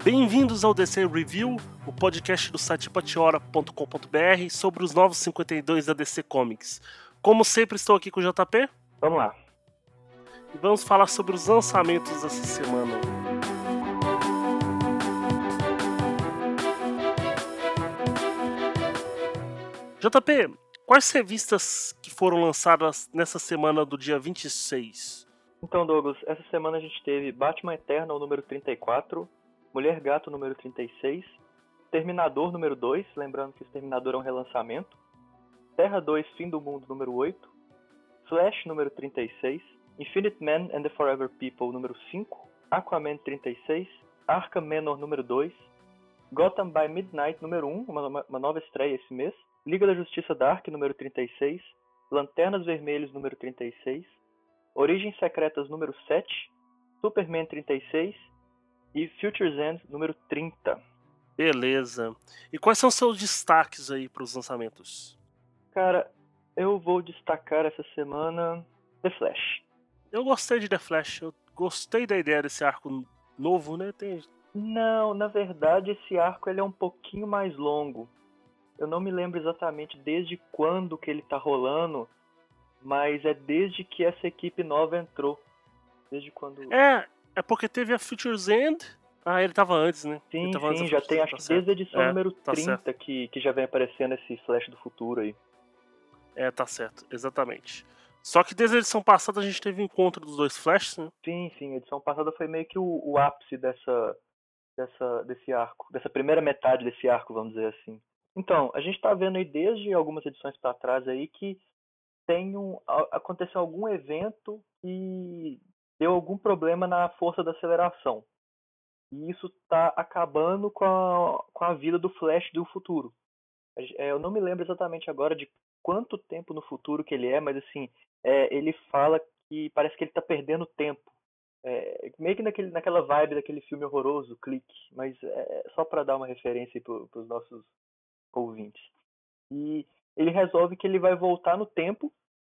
Bem-vindos ao DC Review, o podcast do site patiora.com.br sobre os novos 52 da DC Comics. Como sempre, estou aqui com o JP. Vamos lá. E vamos falar sobre os lançamentos dessa semana. JP, quais revistas que foram lançadas nessa semana do dia 26? Então, Douglas, essa semana a gente teve Batman Eternal número 34, Mulher Gato número 36, Terminador número 2, lembrando que o Terminador é um relançamento, Terra 2 Fim do Mundo número 8, Flash número 36, Infinite Man and the Forever People número 5, Aquaman 36, Arkham Manor número 2, Gotham by Midnight número 1, uma nova estreia esse mês, Liga da Justiça Dark número 36, Lanternas Vermelhas número 36, Origens Secretas número 7, Superman 36 e Future's End número 30. Beleza. E quais são seus destaques aí para os lançamentos? Cara, eu vou destacar essa semana The Flash. Eu gostei de The Flash, eu gostei da ideia desse arco novo, né? Não, na verdade esse arco ele é um pouquinho mais longo. Eu não me lembro exatamente desde quando que ele tá rolando, mas é desde que essa equipe nova entrou. Desde quando... É porque teve a Future's End. Ah, ele tava antes, né? Sim, Antes já tem, acho que desde a edição número 30 certo. que já vem aparecendo esse Flash do futuro aí. É, tá certo, exatamente. Só que desde a edição passada a gente teve o encontro dos dois Flashes, né? Sim, a edição passada foi meio que o ápice desse arco, dessa primeira metade desse arco, vamos dizer assim. Então, a gente tá vendo aí desde algumas edições para trás aí que aconteceu algum evento que deu algum problema na força da aceleração. E isso tá acabando com a vida do Flash do futuro. Eu não me lembro exatamente agora de quanto tempo no futuro que ele é, mas assim, ele fala que parece que ele tá perdendo tempo. Meio que naquela vibe daquele filme horroroso, Clique, mas só para dar uma referência para os nossos ouvintes. E ele resolve que ele vai voltar no tempo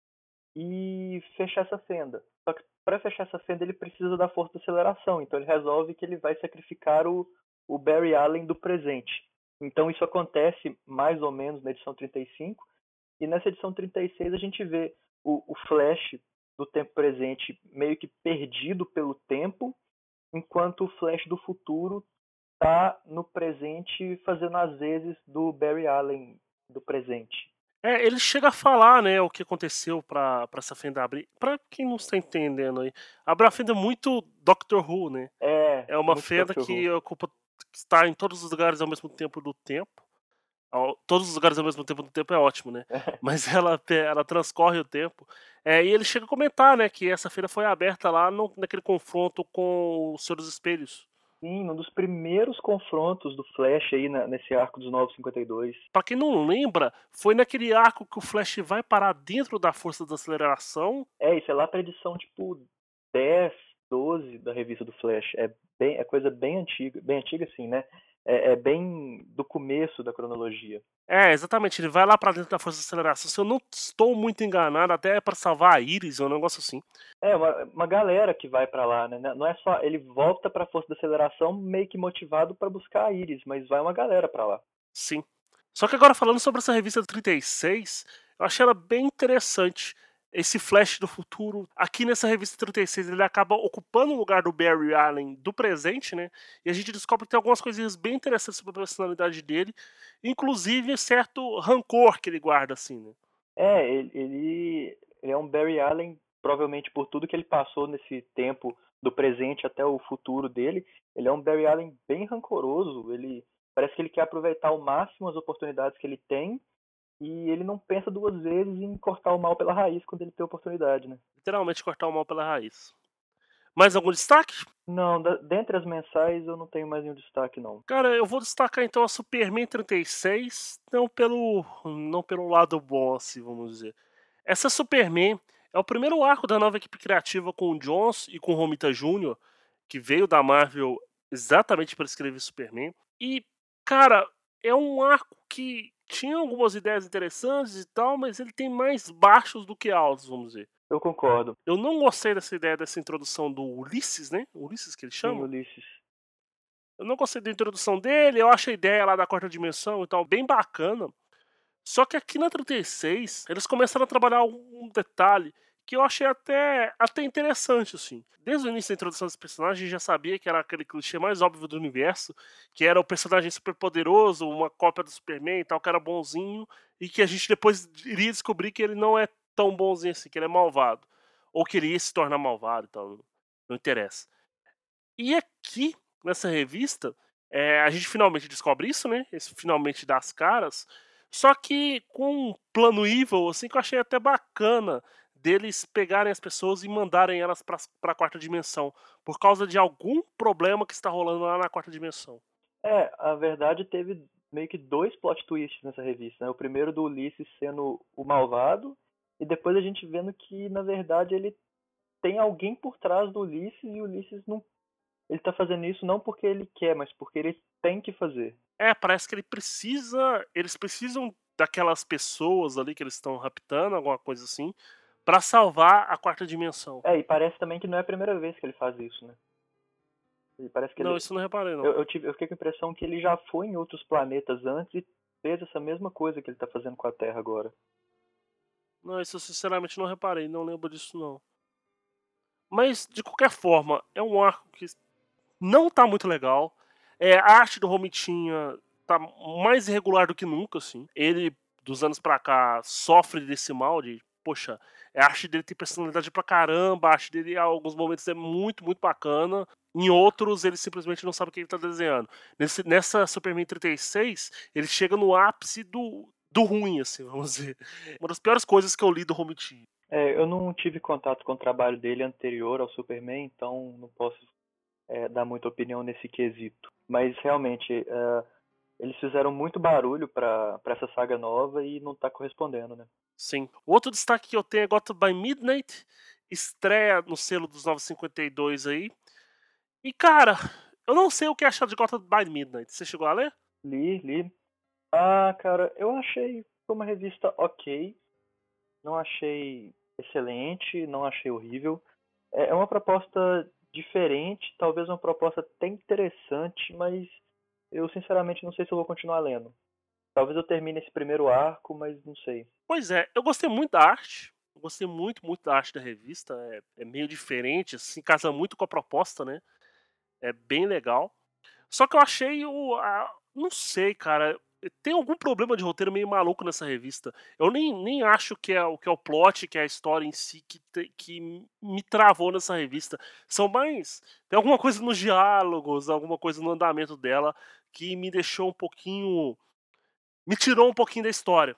e fechar essa fenda. Só que para fechar essa fenda ele precisa da força de aceleração, então ele resolve que ele vai sacrificar o Barry Allen do presente. Então isso acontece mais ou menos na edição 35, e nessa edição 36 a gente vê o Flash do tempo presente meio que perdido pelo tempo, enquanto o Flash do futuro está no presente fazendo as vezes do Barry Allen do presente. Ele chega a falar, né, o que aconteceu pra essa fenda abrir. Pra quem não está entendendo aí, abre uma fenda muito Doctor Who, né? É uma Muito fenda Doctor que Who. ocupa, está em todos os lugares ao mesmo tempo do tempo. Todos os lugares ao mesmo tempo do tempo é ótimo, né? Mas ela transcorre o tempo. E ele chega a comentar, né, que essa feira foi aberta lá naquele confronto com o Senhor dos Espelhos. Sim, um dos primeiros confrontos do Flash aí nesse arco dos 952. Pra quem não lembra, foi naquele arco que o Flash vai parar dentro da força da aceleração. Isso é lá pra edição tipo 10, 12 da revista do Flash. É coisa bem antiga assim, né? É bem do começo da cronologia. Exatamente, ele vai lá pra dentro da força de aceleração. Se eu não estou muito enganado, até é pra salvar a Iris, é um negócio assim. Uma galera que vai pra lá, né? Não é só ele volta pra força da aceleração meio que motivado pra buscar a Iris, mas vai uma galera pra lá. Sim. Só que agora falando sobre essa revista 36, eu achei ela bem interessante. Esse Flash do futuro, aqui nessa revista 36, ele acaba ocupando o lugar do Barry Allen do presente, né? E a gente descobre que tem algumas coisinhas bem interessantes sobre a personalidade dele, inclusive certo rancor que ele guarda, assim, né? Ele é um Barry Allen, provavelmente por tudo que ele passou nesse tempo do presente até o futuro dele. Ele é um Barry Allen bem rancoroso. Ele parece que ele quer aproveitar ao máximo as oportunidades que ele tem, e ele não pensa duas vezes em cortar o mal pela raiz quando ele tem a oportunidade, né? Literalmente cortar o mal pela raiz. Mais algum destaque? Não, dentre as mensais eu não tenho mais nenhum destaque, não. Cara, eu vou destacar então a Superman 36, não pelo lado bom, assim, vamos dizer. Essa Superman é o primeiro arco da nova equipe criativa com o Jones e com o Romita Jr., que veio da Marvel exatamente para escrever Superman. E, cara, é um arco que tinha algumas ideias interessantes e tal, mas ele tem mais baixos do que altos, vamos dizer. Eu concordo. Eu não gostei dessa ideia dessa introdução do Ulisses, né? Ulisses que ele Sim, chama? Ulisses. Eu não gostei da introdução dele, eu acho a ideia lá da quarta dimensão e tal bem bacana. Só que aqui na 36, eles começaram a trabalhar um detalhe que eu achei até interessante, assim. Desde o início da introdução desse personagem, a gente já sabia que era aquele clichê mais óbvio do universo, que era o personagem super poderoso, uma cópia do Superman e tal, que era bonzinho, e que a gente depois iria descobrir que ele não é tão bonzinho assim, que ele é malvado. Ou que ele ia se tornar malvado e tal, não interessa. E aqui, nessa revista, a gente finalmente descobre isso, né? Esse finalmente dá as caras. Só que com um plano evil, assim, que eu achei até bacana deles pegarem as pessoas e mandarem elas pra quarta dimensão. Por causa de algum problema que está rolando lá na quarta dimensão. A verdade teve meio que dois plot twists nessa revista, né? O primeiro do Ulisses sendo o malvado, e depois a gente vendo que, na verdade, ele tem alguém por trás do Ulisses, e o Ulisses não. Ele tá fazendo isso não porque ele quer, mas porque ele tem que fazer. Parece que eles precisam daquelas pessoas ali que eles estão raptando, alguma coisa assim, pra salvar a quarta dimensão. E parece também que não é a primeira vez que ele faz isso, né? E parece que Não, ele. isso eu não reparei não. Eu fiquei com a impressão que ele já foi em outros planetas antes e fez essa mesma coisa que ele tá fazendo com a Terra agora. Não, isso eu sinceramente não reparei, não lembro disso não. Mas, de qualquer forma, é um arco que não tá muito legal. A arte do Romitinha tá mais irregular do que nunca, assim. Ele, dos anos pra cá, sofre desse mal de, poxa, a arte dele tem personalidade pra caramba, a arte dele, em alguns momentos, é muito, muito bacana. Em outros, ele simplesmente não sabe o que ele tá desenhando. Nessa Superman 36, ele chega no ápice do ruim, assim, vamos dizer. Uma das piores coisas que eu li do Romitinha. Eu não tive contato com o trabalho dele anterior ao Superman, então não posso dar muita opinião nesse quesito. Mas realmente, eles fizeram muito barulho pra essa saga nova e não tá correspondendo, né? Sim. O outro destaque que eu tenho é Gotham by Midnight, estreia no selo dos 952 aí. E cara, eu não sei o que achar de Gotham by Midnight. Você chegou a ler? Li. Ah, cara, eu achei uma revista ok. Não achei excelente, não achei horrível. É uma proposta diferente, talvez uma proposta até interessante, mas eu sinceramente não sei se eu vou continuar lendo. Talvez eu termine esse primeiro arco, mas não sei. Pois é, eu gostei muito da arte. Eu gostei muito, muito da arte da revista. É meio diferente, assim, casa muito com a proposta, né? É bem legal. Só que eu achei não sei, cara. Tem algum problema de roteiro meio maluco nessa revista. Eu nem acho que é o plot, que é a história em si que me travou nessa revista. São mais. Tem alguma coisa nos diálogos, alguma coisa no andamento dela que me deixou um pouquinho. Me tirou um pouquinho da história.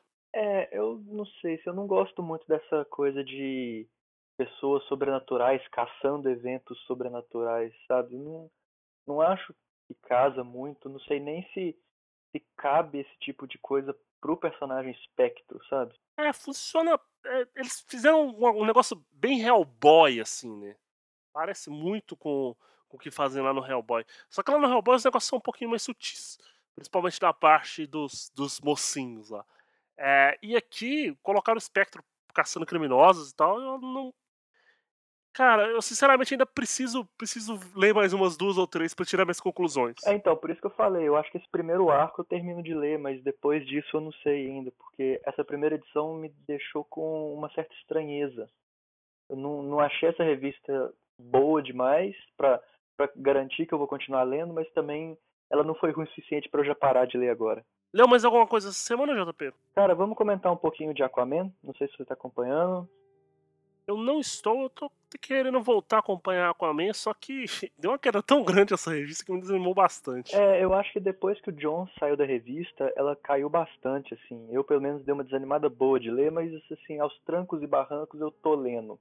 Eu não sei se eu não gosto muito dessa coisa de pessoas sobrenaturais caçando eventos sobrenaturais, sabe? Não acho que casa muito, não sei nem se cabe esse tipo de coisa pro personagem Espectro, sabe? Funciona. Eles fizeram um negócio bem Hellboy, assim, né? Parece muito com o que fazem lá no Hellboy. Só que lá no Hellboy os negócios são um pouquinho mais sutis. Principalmente da parte dos mocinhos lá. E aqui, colocaram o espectro caçando criminosos e tal, eu não. Cara, eu sinceramente ainda preciso ler mais umas duas ou três pra tirar minhas conclusões. Então, por isso que eu falei, eu acho que esse primeiro arco eu termino de ler, mas depois disso eu não sei ainda, porque essa primeira edição me deixou com uma certa estranheza. Eu não achei essa revista boa demais pra garantir que eu vou continuar lendo, mas também ela não foi ruim o suficiente pra eu já parar de ler agora. Leu mais alguma coisa essa semana, JP? Cara, vamos comentar um pouquinho de Aquaman? Não sei se você tá acompanhando. Eu não estou, eu tô querendo voltar a acompanhar Aquaman, só que deu uma queda tão grande essa revista que me desanimou bastante. Eu acho que depois que o John saiu da revista, ela caiu bastante, assim. Eu, pelo menos, dei uma desanimada boa de ler, mas, assim, aos trancos e barrancos eu tô lendo.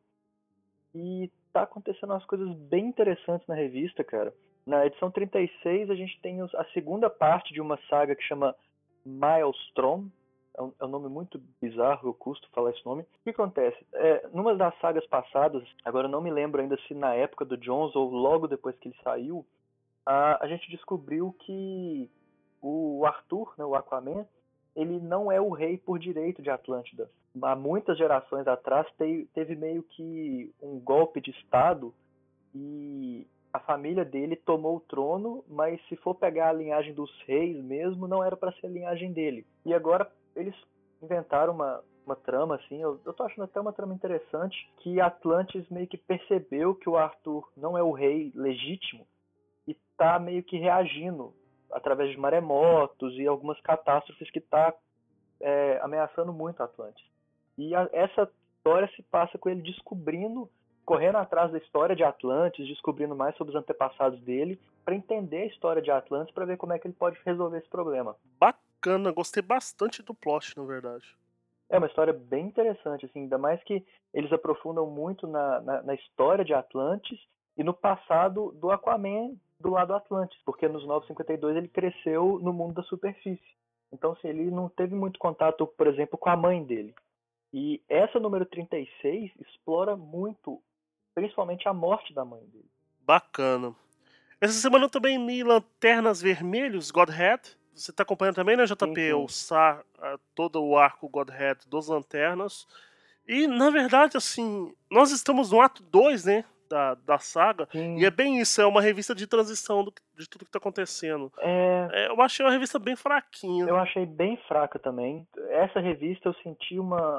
E tá acontecendo umas coisas bem interessantes na revista, cara. Na edição 36, a gente tem a segunda parte de uma saga que chama Maelstrom. É um nome muito bizarro, eu custo falar esse nome. O que acontece? Numa das sagas passadas, agora eu não me lembro ainda se na época do Jones ou logo depois que ele saiu, a gente descobriu que o Arthur, né, o Aquaman, ele não é o rei por direito de Atlântida. Há muitas gerações atrás teve meio que um golpe de estado e a família dele tomou o trono, mas se for pegar a linhagem dos reis mesmo, não era para ser a linhagem dele. E agora eles inventaram uma trama, assim, eu tô achando até uma trama interessante, que Atlantis meio que percebeu que o Arthur não é o rei legítimo e tá meio que reagindo através de maremotos e algumas catástrofes que tá ameaçando muito Atlantis. E essa história se passa com ele descobrindo, correndo atrás da história de Atlantis, descobrindo mais sobre os antepassados dele, para entender a história de Atlantis, para ver como é que ele pode resolver esse problema. Bacana, gostei bastante do plot, na verdade. É uma história bem interessante, assim, ainda mais que eles aprofundam muito na história de Atlantis e no passado do Aquaman do lado Atlantis, porque nos 952 ele cresceu no mundo da superfície. Então, assim, ele não teve muito contato, por exemplo, com a mãe dele. E essa número 36 explora muito, principalmente a morte da mãe dele. Bacana. Essa semana eu também li Lanternas Vermelhos, Godhead. Você tá acompanhando também, né, Sim, JP? sim. Todo o arco Godhead dos Lanternas. E, na verdade, assim, nós estamos no ato 2, né, da saga. E é Sim. bem isso, é uma revista de transição de tudo que tá acontecendo. É, Eu achei uma revista bem fraquinha. eu achei bem fraca também. Essa revista eu senti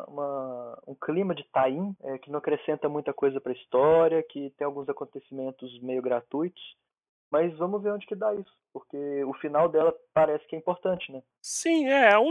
um clima de tie-in, que não acrescenta muita coisa para a história, que tem alguns acontecimentos meio gratuitos. Mas vamos ver onde que dá isso, porque o final dela parece que é importante, né? Sim,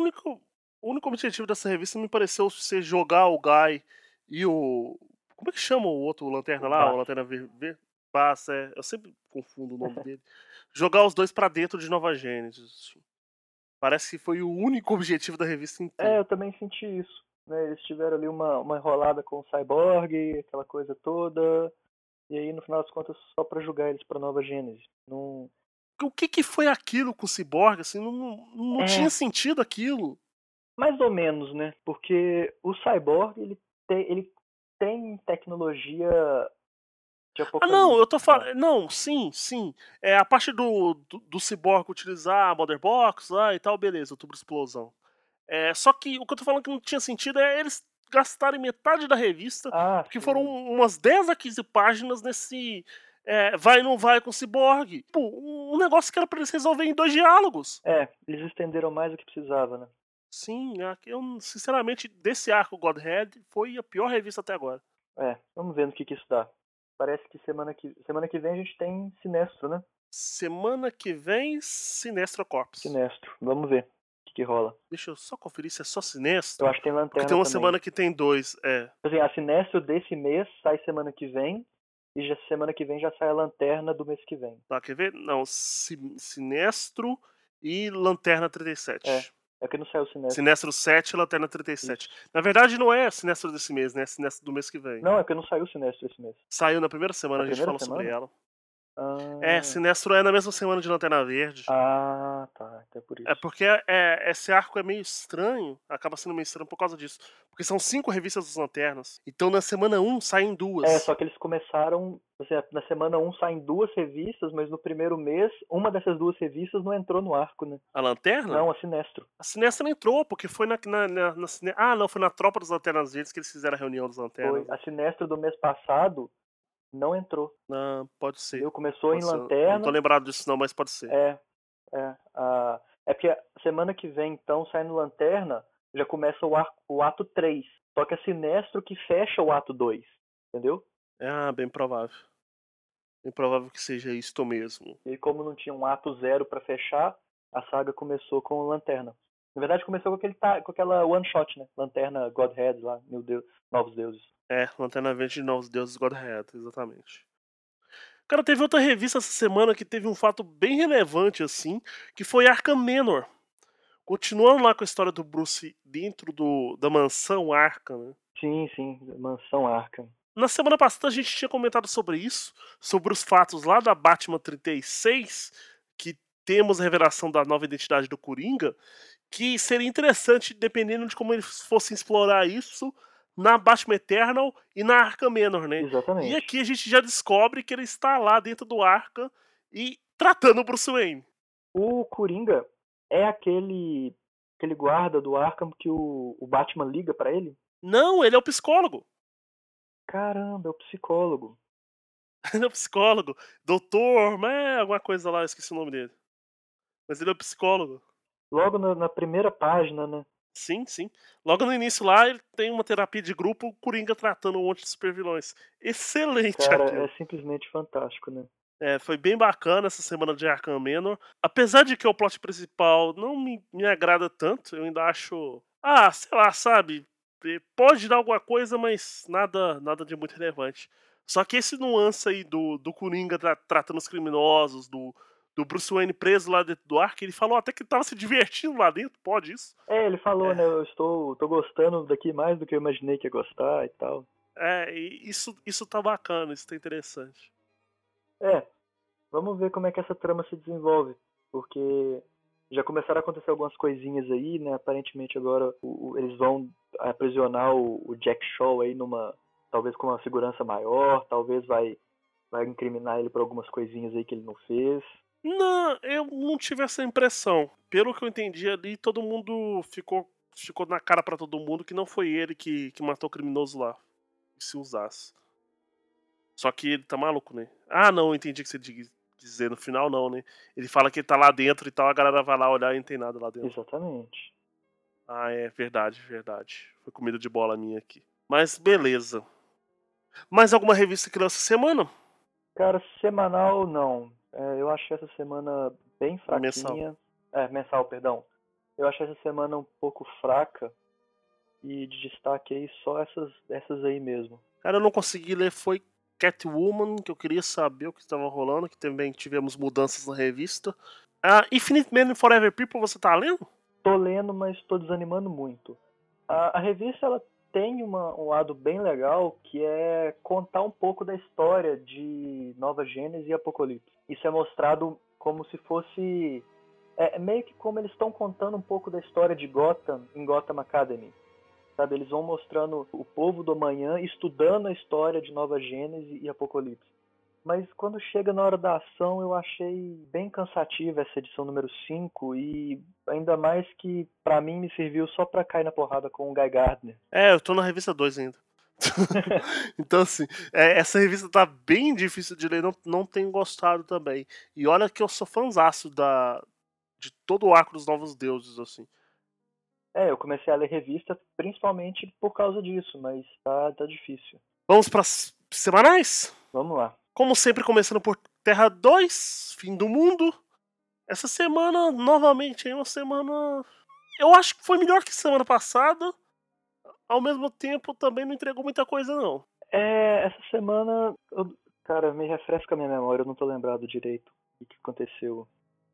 o único objetivo dessa revista me pareceu ser jogar o Guy e o. Como é que chama o outro Lanterna O lá? O Bass. Lanterna Verde? Bass, é. Eu sempre confundo o nome dele. Jogar os dois pra dentro de Nova Gênesis. Assim. Parece que foi o único objetivo da revista inteira. Eu também senti isso. Né? Eles tiveram ali uma enrolada com o Cyborg, aquela coisa toda. E aí, no final das contas, só pra jogar eles pra Nova Gênesis. Não... O que foi aquilo com o Cyborg? Assim, não tinha É, sentido aquilo. mais ou menos, né? Porque o Cyborg, ele tem tecnologia de Ah, não, apocalipse. eu tô Ah, falando. Não, sim, sim. É a parte do Cyborg utilizar a Mother Box lá e tal, beleza, o tubo de explosão. Só que o que eu tô falando que não tinha sentido é eles gastarem metade da revista, porque foram sim. umas 10 a 15 páginas nesse vai e não vai com o Cyborg. Pô, um negócio que era pra eles resolverem em 2 diálogos. Eles estenderam mais do que precisava, né? Sim, eu sinceramente, desse arco Godhead, foi a pior revista até agora. Vamos ver no que isso dá. Parece que semana que vem a gente tem Sinestro, né? Semana que vem, Sinestro Corps. Sinestro. Vamos ver o que rola. Deixa eu só conferir se é só Eu Sinestro, acho que tem porque tem Lanterna uma também. semana que tem dois, Assim, a Sinestro desse mês sai semana que vem. E já semana que vem já sai a Lanterna do mês que vem. Tá, quer ver? Não, Sinestro e Lanterna É. 37. É que não saiu o Sinestro. Sinestro 7 e Lanterna 37. Isso. Na verdade, não é Sinestro desse mês, né? É Sinestro do mês que vem. Não, é que não saiu o Sinestro esse mês. Saiu na primeira Na semana, a gente primeira falou sobre semana? ela. Ah, Sinestro é na mesma semana de Lanterna Verde. tá. Então é por É isso. porque esse arco é meio estranho, acaba sendo meio estranho por causa disso. Porque são 5 revistas das Lanternas. Então na semana um saem Só duas. que eles começaram. Assim, na semana um saem duas revistas, mas no primeiro mês, uma dessas duas revistas não entrou no arco, né? A Lanterna? Não, a Sinestro. A Sinestro entrou, porque foi Ah, não, foi na Tropa das Lanternas Verdes que eles fizeram a reunião das Foi. Lanternas. A Sinestro do mês passado não entrou. Ah, pode ser. Entendeu? Começou em Pode ser. Não tô Lanterna. lembrado disso não, mas pode ser. É, é porque a semana que vem, então, saindo Lanterna, já começa o ato 3. Só que é Sinestro que fecha o ato 2. Entendeu? Bem provável. Bem provável que seja isto mesmo. E como não tinha um ato 0 pra fechar, a saga começou com o Lanterna. Na verdade, começou com aquela one shot, né? Lanterna Godhead lá, meu Deus, Novos Deuses. Lanterna Verde de Novos Deuses Godhead, exatamente. Cara, teve outra revista essa semana que teve um fato bem relevante, assim, que foi Arkham Manor. Continuando lá com a história do Bruce dentro da mansão Arkham, né? Sim, Mansão Arkham. Na semana passada a gente tinha comentado sobre isso, sobre os fatos lá da Batman 36, que temos a revelação da nova identidade do Coringa, que seria interessante, dependendo de como eles fossem explorar isso, na Batman Eternal e na Arkham Manor, né? E Exatamente. aqui a gente já descobre que ele está lá dentro do Arkham e tratando o Bruce Wayne. O Coringa é aquele guarda do Arkham que o Batman liga pra ele? Não, ele é o psicólogo. Caramba, é o psicólogo. Ele é um psicólogo. Doutor, alguma coisa lá, eu esqueci o nome dele. Mas ele é um psicólogo. Logo na primeira página, né? Sim, sim. Logo no início lá, ele tem uma terapia de grupo, o Coringa tratando um monte de supervilões. Excelente Cara, aquilo. é simplesmente fantástico, né? É, foi bem bacana essa semana de Arkham Manor. Apesar de que o plot principal não me agrada tanto, eu ainda acho. Ah, sei lá, sabe? Pode dar alguma coisa, mas nada de muito relevante. Só que esse nuance aí do Coringa tratando os criminosos, do Bruce Wayne preso lá dentro do Arkham, ele falou até que tava se divertindo lá dentro, pode isso? Ele falou, É, né? Tô gostando daqui mais do que eu imaginei que ia gostar e tal. e isso tá bacana, isso tá interessante. É, vamos ver como é que essa trama se desenvolve, porque já começaram a acontecer algumas coisinhas aí, né? Aparentemente agora eles vão aprisionar o Jack Shaw aí talvez com uma segurança maior, talvez vai incriminar ele por algumas coisinhas aí que ele não fez. Não, eu não tive essa impressão. Pelo que eu entendi ali, todo mundo ficou na cara pra todo mundo que não foi ele que matou o criminoso lá. E se usasse. Só que ele tá maluco, né? Ah, não, eu entendi o que você dizer no final, não, né? Ele fala que ele tá lá dentro e tal, a galera vai lá olhar e não tem nada lá dentro. Exatamente. Ah, é verdade, verdade. Foi comida de bola minha aqui. Mas beleza. Mais alguma revista que lança essa semana? Cara, semanal não. Eu achei essa semana bem Mensal. fraquinha. Mensal, perdão. Eu achei essa semana um pouco fraca e de destaque aí só essas aí mesmo. Cara, eu não consegui ler, foi Catwoman, que eu queria saber o que estava rolando, que também tivemos mudanças na revista. Ah, Infinite Man and Forever People, você tá lendo? Tô lendo, mas tô desanimando muito. A revista ela tem um lado bem legal que é contar um pouco da história de Nova Gênesis e Apocalipse. Isso é mostrado como se fosse meio que como eles estão contando um pouco da história de Gotham em Gotham Academy. Sabe, eles vão mostrando o povo do amanhã estudando a história de Nova Gênesis e Apocalipse. Mas quando chega na hora da ação, eu achei bem cansativa essa edição número 5 e ainda mais que pra mim me serviu só pra cair na porrada com o Guy Gardner. É, eu tô na revista 2 ainda. Então, assim, essa revista tá bem difícil de ler, não tenho gostado também. E olha que eu sou fãzaço de todo o arco dos Novos Deuses, assim. Eu comecei a ler revista principalmente por causa disso, mas tá difícil. Vamos pras semanais? Vamos lá. Como sempre, começando por Terra 2, Fim do Mundo. Essa semana, novamente, é uma semana. Eu acho que foi melhor que semana passada. Ao mesmo tempo, também não entregou muita coisa, não. Essa semana, cara, me refresca a minha memória, eu não tô lembrado direito o que aconteceu.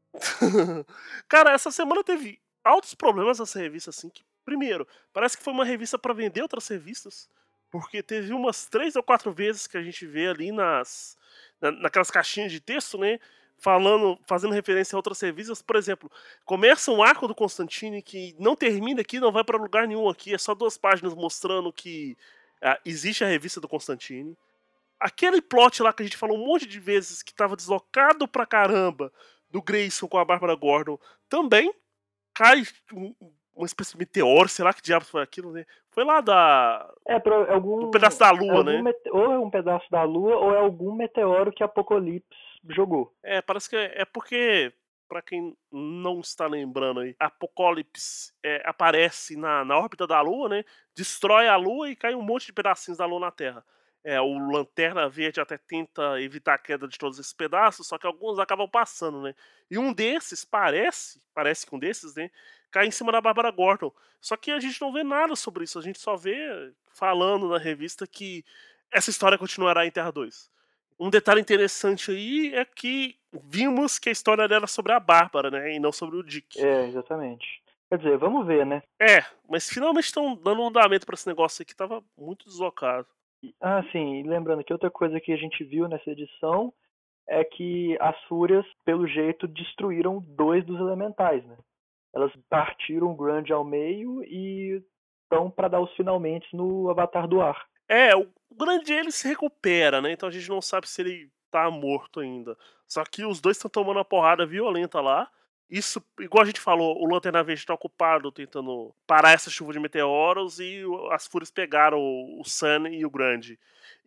Cara, essa semana teve altos problemas nessa revista, assim. Que, primeiro, parece que foi uma revista pra vender outras revistas. Porque teve umas 3 ou 4 vezes que a gente vê ali naquelas caixinhas de texto, né? Fazendo referência a outras revistas. Por exemplo, começa um arco do Constantine que não termina aqui, não vai pra lugar nenhum aqui. É só 2 páginas mostrando que existe a revista do Constantine. Aquele plot lá que a gente falou um monte de vezes que tava deslocado pra caramba do Grayson com a Bárbara Gordon também cai uma espécie de meteoro, sei lá que diabos foi aquilo, né? Foi lá Pra do pedaço da lua, algum né? ou é um pedaço da Lua ou é algum meteoro que Apocalipse jogou. É, parece que é porque, pra quem não está lembrando aí, Apocalipse aparece na órbita da Lua, né? Destrói a Lua e cai um monte de pedacinhos da Lua na Terra. O Lanterna Verde até tenta evitar a queda de todos esses pedaços, só que alguns acabam passando, né? E um desses, parece que um desses, né? Cai em cima da Bárbara Gordon. Só que a gente não vê nada sobre isso, a gente só vê falando na revista que essa história continuará em Terra 2. Um detalhe interessante aí é que vimos que a história era sobre a Bárbara, né, e não sobre o Dick. Exatamente. Quer dizer, vamos ver, né? Mas finalmente estão dando um andamento pra esse negócio aí que tava muito deslocado. Sim, e lembrando que outra coisa que a gente viu nessa edição é que as Fúrias, pelo jeito, destruíram 2 dos elementais, né? Elas partiram o Grande ao meio e estão para dar os finalmente no Avatar do Ar. O grande ele se recupera, né, então a gente não sabe se ele tá morto ainda. Só que os dois estão tomando uma porrada violenta lá. Isso, igual a gente falou, o Lanterna Verde tá ocupado tentando parar essa chuva de meteoros e as Fúrias pegaram o Sun e o Grande.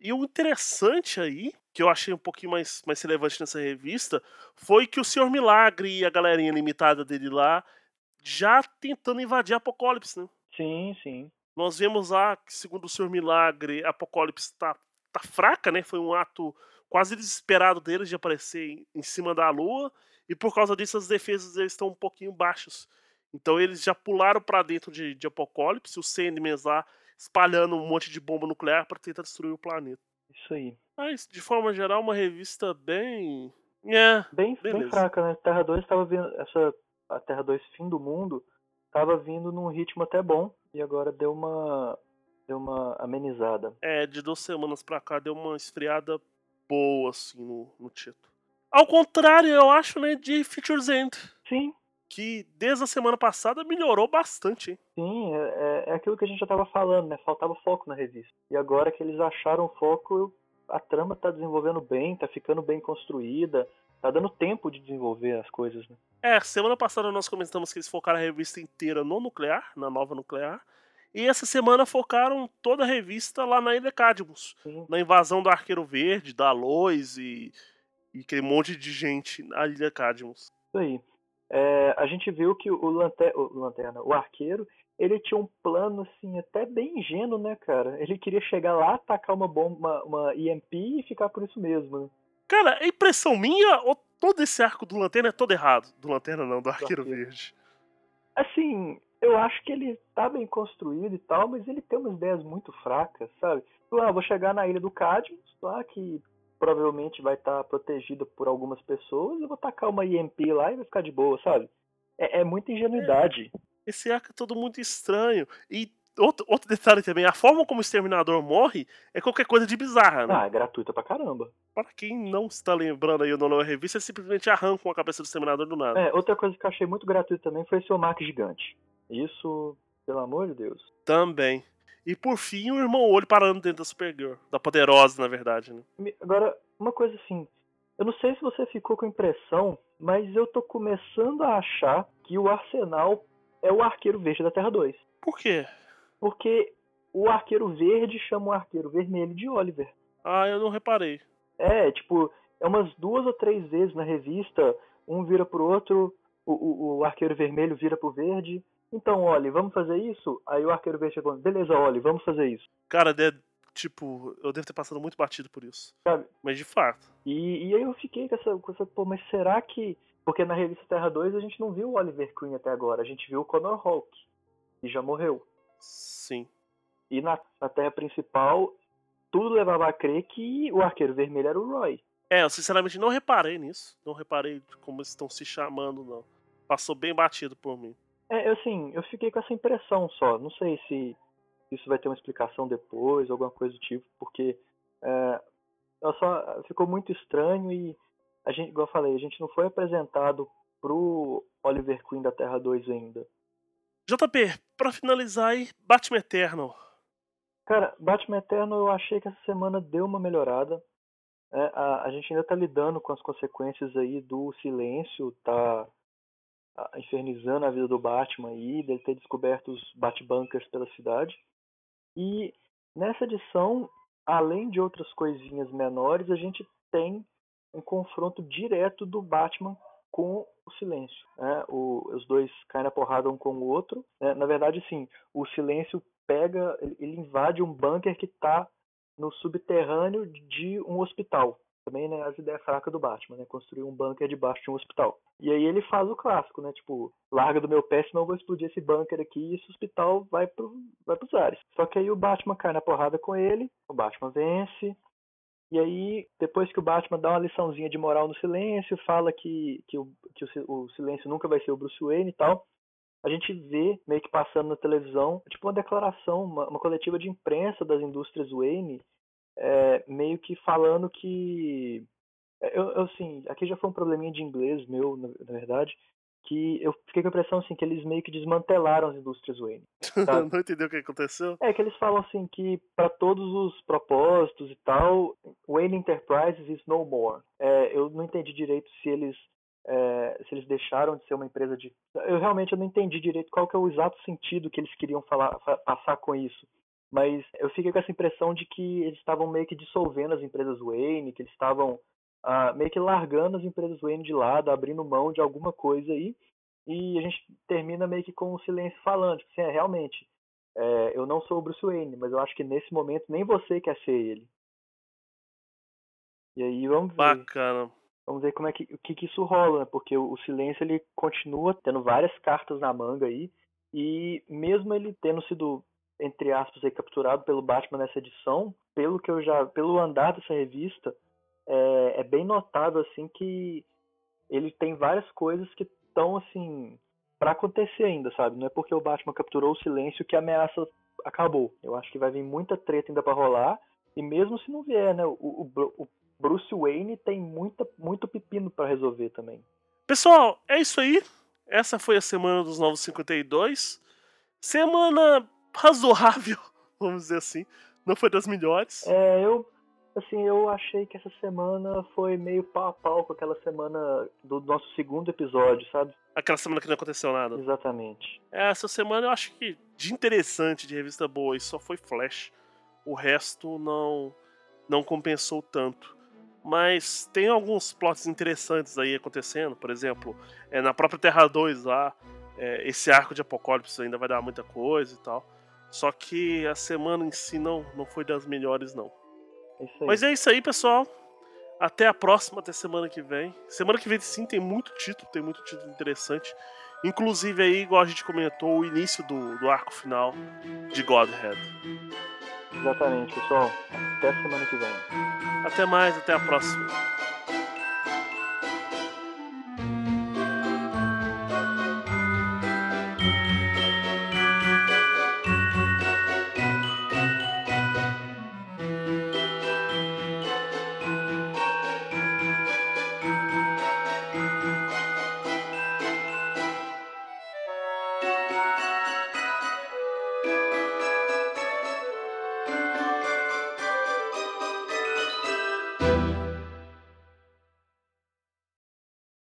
E o interessante aí, que eu achei um pouquinho mais relevante nessa revista, foi que o Senhor Milagre e a galerinha limitada dele lá, já tentando invadir Apocalipse, né. Sim, sim. Nós vemos lá que, segundo o Senhor Milagre, Apocalipse tá fraca, né, foi um ato quase desesperado deles de aparecer em cima da lua, e por causa disso as defesas deles estão um pouquinho baixas. Então eles já pularam pra dentro de Apocalipse, os Sandmans lá espalhando um monte de bomba nuclear pra tentar destruir o planeta. Isso aí. Mas, de forma geral, uma revista bem é, Bem beleza. fraca, né? Terra 2 estava vindo. A Terra 2 Fim do Mundo estava vindo num ritmo até bom. E agora deu uma amenizada. É, de 2 semanas pra cá deu uma esfriada boa, assim, no título. Ao contrário, eu acho, né, de Future's End, Sim, que desde a semana passada melhorou bastante, hein. sim, é aquilo que a gente já estava falando, né? Faltava foco na revista. E agora que eles acharam o foco, a trama tá desenvolvendo bem, tá ficando bem construída, tá dando tempo de desenvolver as coisas, né? É, semana passada nós comentamos que eles focaram a revista inteira no nuclear, na nova nuclear, e essa semana focaram toda a revista lá na Ilha Cadmus, Sim, na invasão do Arqueiro Verde, da Lois e aquele monte de gente na Ilha Cadmus. isso aí. A gente viu que o Lanterna, o Arqueiro, ele tinha um plano assim até bem ingênuo, né, cara? Ele queria chegar lá, tacar uma bomba, uma EMP e ficar por isso mesmo, né? Cara, é impressão minha ou todo esse arco do Lanterna é todo errado? Do Lanterna não, do Do Arqueiro Arqueiro. Verde. Assim, eu acho que ele tá bem construído e tal, mas ele tem umas ideias muito fracas, sabe? Vou chegar na ilha do Cadmus, lá que provavelmente vai estar protegida por algumas pessoas, eu vou tacar uma EMP lá e vai ficar de boa, sabe? É muita É, ingenuidade. esse arco é todo muito estranho. E outro detalhe também, a forma como o Exterminador morre é qualquer coisa de bizarra, né? Ah, é gratuita pra caramba. Para quem não está lembrando aí o nome da revista, eles simplesmente arrancam a cabeça do Exterminador do nada. Outra coisa que eu achei muito gratuita também foi esse Omar gigante. Isso, pelo amor de Deus. Também. E por fim, o Irmão Olho parando dentro da Supergirl. Da Poderosa, na verdade, né? Agora, uma coisa assim, eu não sei se você ficou com a impressão, mas eu tô começando a achar que o Arsenal é o Arqueiro Verde da Terra 2. Por quê? Porque o Arqueiro Verde chama o Arqueiro Vermelho de Oliver. Ah, eu não reparei. Tipo, é umas 2 ou 3 vezes na revista, um vira pro outro, o Arqueiro Vermelho vira pro Verde. Então, Oli, vamos fazer isso? Aí o Arqueiro Verde chegou, beleza, Oli, vamos fazer isso. Cara, tipo, eu devo ter passado muito batido por isso. Sabe? Mas de fato. E aí eu fiquei com essa, pô, mas será que. Porque na revista Terra 2 a gente não viu o Oliver Queen até agora, a gente viu o Connor Hawke, que já morreu. Sim. E na Terra principal, tudo levava a crer que o Arqueiro Vermelho era o Roy. É, eu sinceramente não reparei nisso. Não reparei de como eles estão se chamando, não. Passou bem batido por mim. Assim, eu fiquei com essa impressão só. Não sei se isso vai ter uma explicação depois, alguma coisa do tipo, porque é, ficou muito estranho e a gente, igual eu falei, a gente não foi apresentado pro Oliver Queen da Terra 2 ainda. JP, pra finalizar aí, Batman Eternal. Cara, Batman Eterno eu achei que essa semana deu uma melhorada. A gente ainda tá lidando com as consequências aí do silêncio, tá infernizando a vida do Batman aí, dele ter descoberto os Batbunkers pela cidade. E nessa edição, além de outras coisinhas menores, a gente tem um confronto direto do Batman com o Silêncio. Né? Os dois caem na porrada um com o outro. Né? Na verdade, sim, o Silêncio ele invade um bunker que está no subterrâneo de um hospital. Também, né, as ideias fracas do Batman, né? Construir um bunker debaixo de um hospital. E aí ele faz o clássico, né? Tipo, larga do meu pé, senão eu vou explodir esse bunker aqui e esse hospital vai pros ares. Só que aí o Batman cai na porrada com ele, o Batman vence, e aí, depois que o Batman dá uma liçãozinha de moral no silêncio, fala que o silêncio nunca vai ser o Bruce Wayne e tal, a gente vê meio que passando na televisão, tipo uma declaração, uma coletiva de imprensa das indústrias Wayne, meio que falando que assim, aqui já foi um probleminha de inglês meu, na verdade, que eu fiquei com a impressão assim que eles meio que desmantelaram as indústrias Wayne, sabe? Não entendeu o que aconteceu? É que eles falam assim que para todos os propósitos e tal, Wayne Enterprises is no more. Eu não entendi direito se eles deixaram de ser uma empresa de. Eu realmente não entendi direito qual que é o exato sentido que eles queriam passar com isso. Mas eu fiquei com essa impressão de que eles estavam meio que dissolvendo as empresas Wayne, que eles estavam meio que largando as empresas Wayne de lado, abrindo mão de alguma coisa aí, e a gente termina meio que com o silêncio falando, tipo assim, realmente, eu não sou o Bruce Wayne, mas eu acho que nesse momento nem você quer ser ele. E aí Bacana. vamos ver como é que isso rola, né? Porque o silêncio ele continua tendo várias cartas na manga aí, e mesmo ele tendo sido, entre aspas, aí, capturado pelo Batman nessa edição, pelo andar dessa revista, é bem notável assim que ele tem várias coisas que estão assim para acontecer ainda, sabe? Não é porque o Batman capturou o silêncio que a ameaça acabou. Eu acho que vai vir muita treta ainda para rolar, e mesmo se não vier, né? O Bruce Wayne tem muito pepino para resolver também. Pessoal, é isso aí. Essa foi a semana dos Novos 52. Semana razoável, vamos dizer assim. Não foi das melhores. Eu achei que essa semana foi meio pau a pau com aquela semana do nosso segundo episódio, sabe? Aquela semana que não aconteceu nada. Exatamente. Essa semana eu acho que de interessante, de revista boa, isso só foi Flash. O resto não compensou tanto. Mas tem alguns plots interessantes aí acontecendo. Por exemplo, na própria Terra 2 lá, esse arco de Apocalipse ainda vai dar muita coisa e tal. Só que a semana em si não foi das melhores, não. É isso aí. Mas é isso aí, pessoal. Até a próxima, até semana que vem. Semana que vem, sim, tem muito título interessante. Inclusive aí, igual a gente comentou, o início do arco final de Godhead. Exatamente, pessoal. Até semana que vem. Até mais, até a próxima.